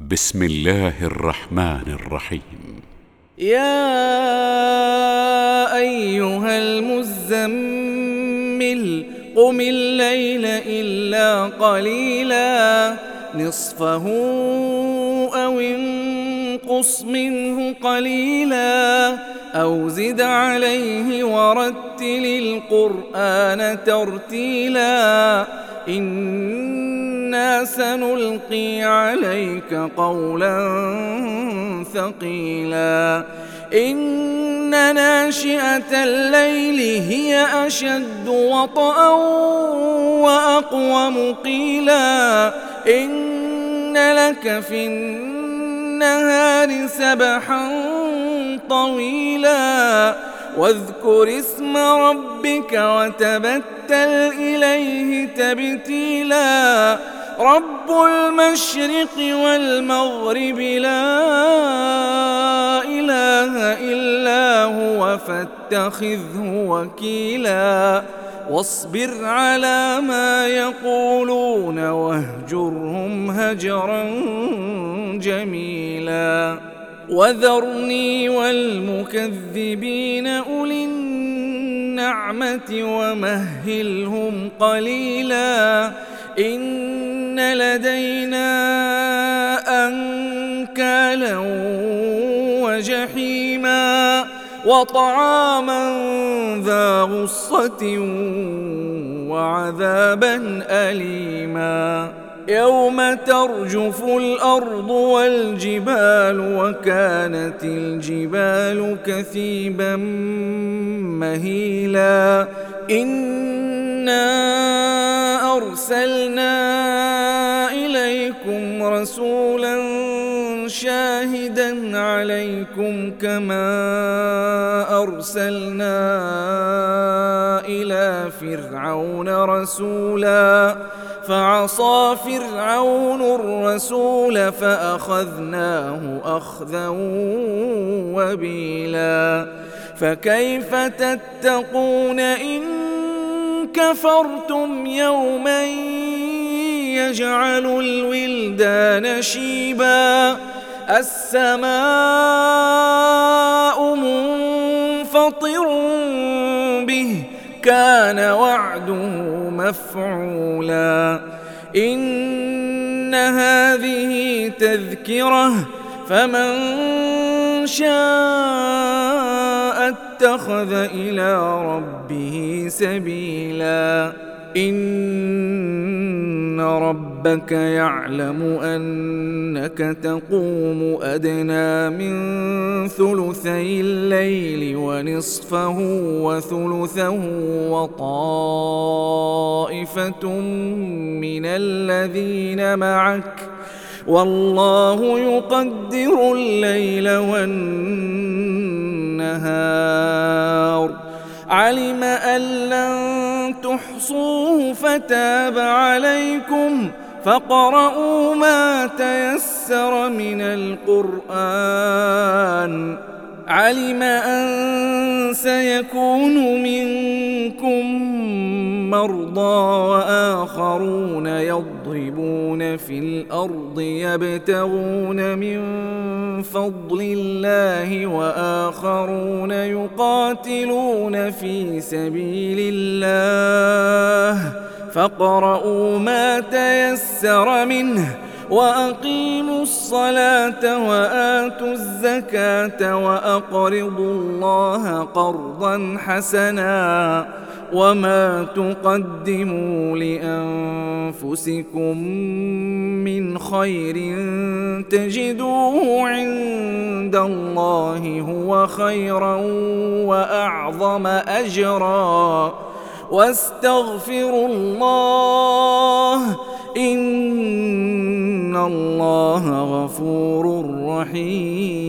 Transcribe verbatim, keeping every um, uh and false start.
بسم الله الرحمن الرحيم. يا أيها المزمل قم الليل إلا قليلا نصفه أو انقص منه قليلا أو زد عليه ورتل القرآن ترتيلا إنا سنلقي عليك قولا ثقيلا إن ناشئة الليل هي أشد وطئا وأقوم قيلا إن لك في النهار سبحا طويلا واذكر اسم ربك وتبتل إليه تبتيلا رب المشرق والمغرب لا إله إلا هو فاتخذه وكيلا واصبر على ما يقولون واهجرهم هجرا جميلا وذرني والمكذبين أولي النعمة ومهلهم قليلا إن لدينا أنكالا وجحيما وطعاما ذا غصة وعذابا أليما يوم ترجف الأرض والجبال وكانت الجبال كثيبا مهيلا إنا أرسلنا إليكم رسولا شاهدا عليكم كما أرسلنا إلى فرعون رسولا فعصى فرعون الرسول فأخذناه أخذا وبيلا فكيف تتقون إن كفرتم يوما يجعل الولدان شيبا السماء منفطر به كان وعده مفعولا إن هذه تذكرة فمن شاء اتخذ إلى ربه سبيلا إن ربك يعلم أنك تقوم أدنى من ثلثي الليل ونصفه وثلثه وطائفة من الذين معك والله يقدر الليل والنهار علم أن لن تحصوه فتاب عليكم فاقرؤوا ما تيسر من القرآن علم أن سيكون منكم مرضى وآخرون يضربون في الأرض يبتغون من فضل الله وآخرون يقاتلون في سبيل الله فاقرؤوا ما تيسر منه وأقيموا الصلاة وآتوا الزكاة وأقرضوا الله قرضا حسنا وما تقدموا لأنفسكم من خير تجدوه عند الله هو خيرا وأعظم أجرا واستغفروا الله إن الله غفور رحيم.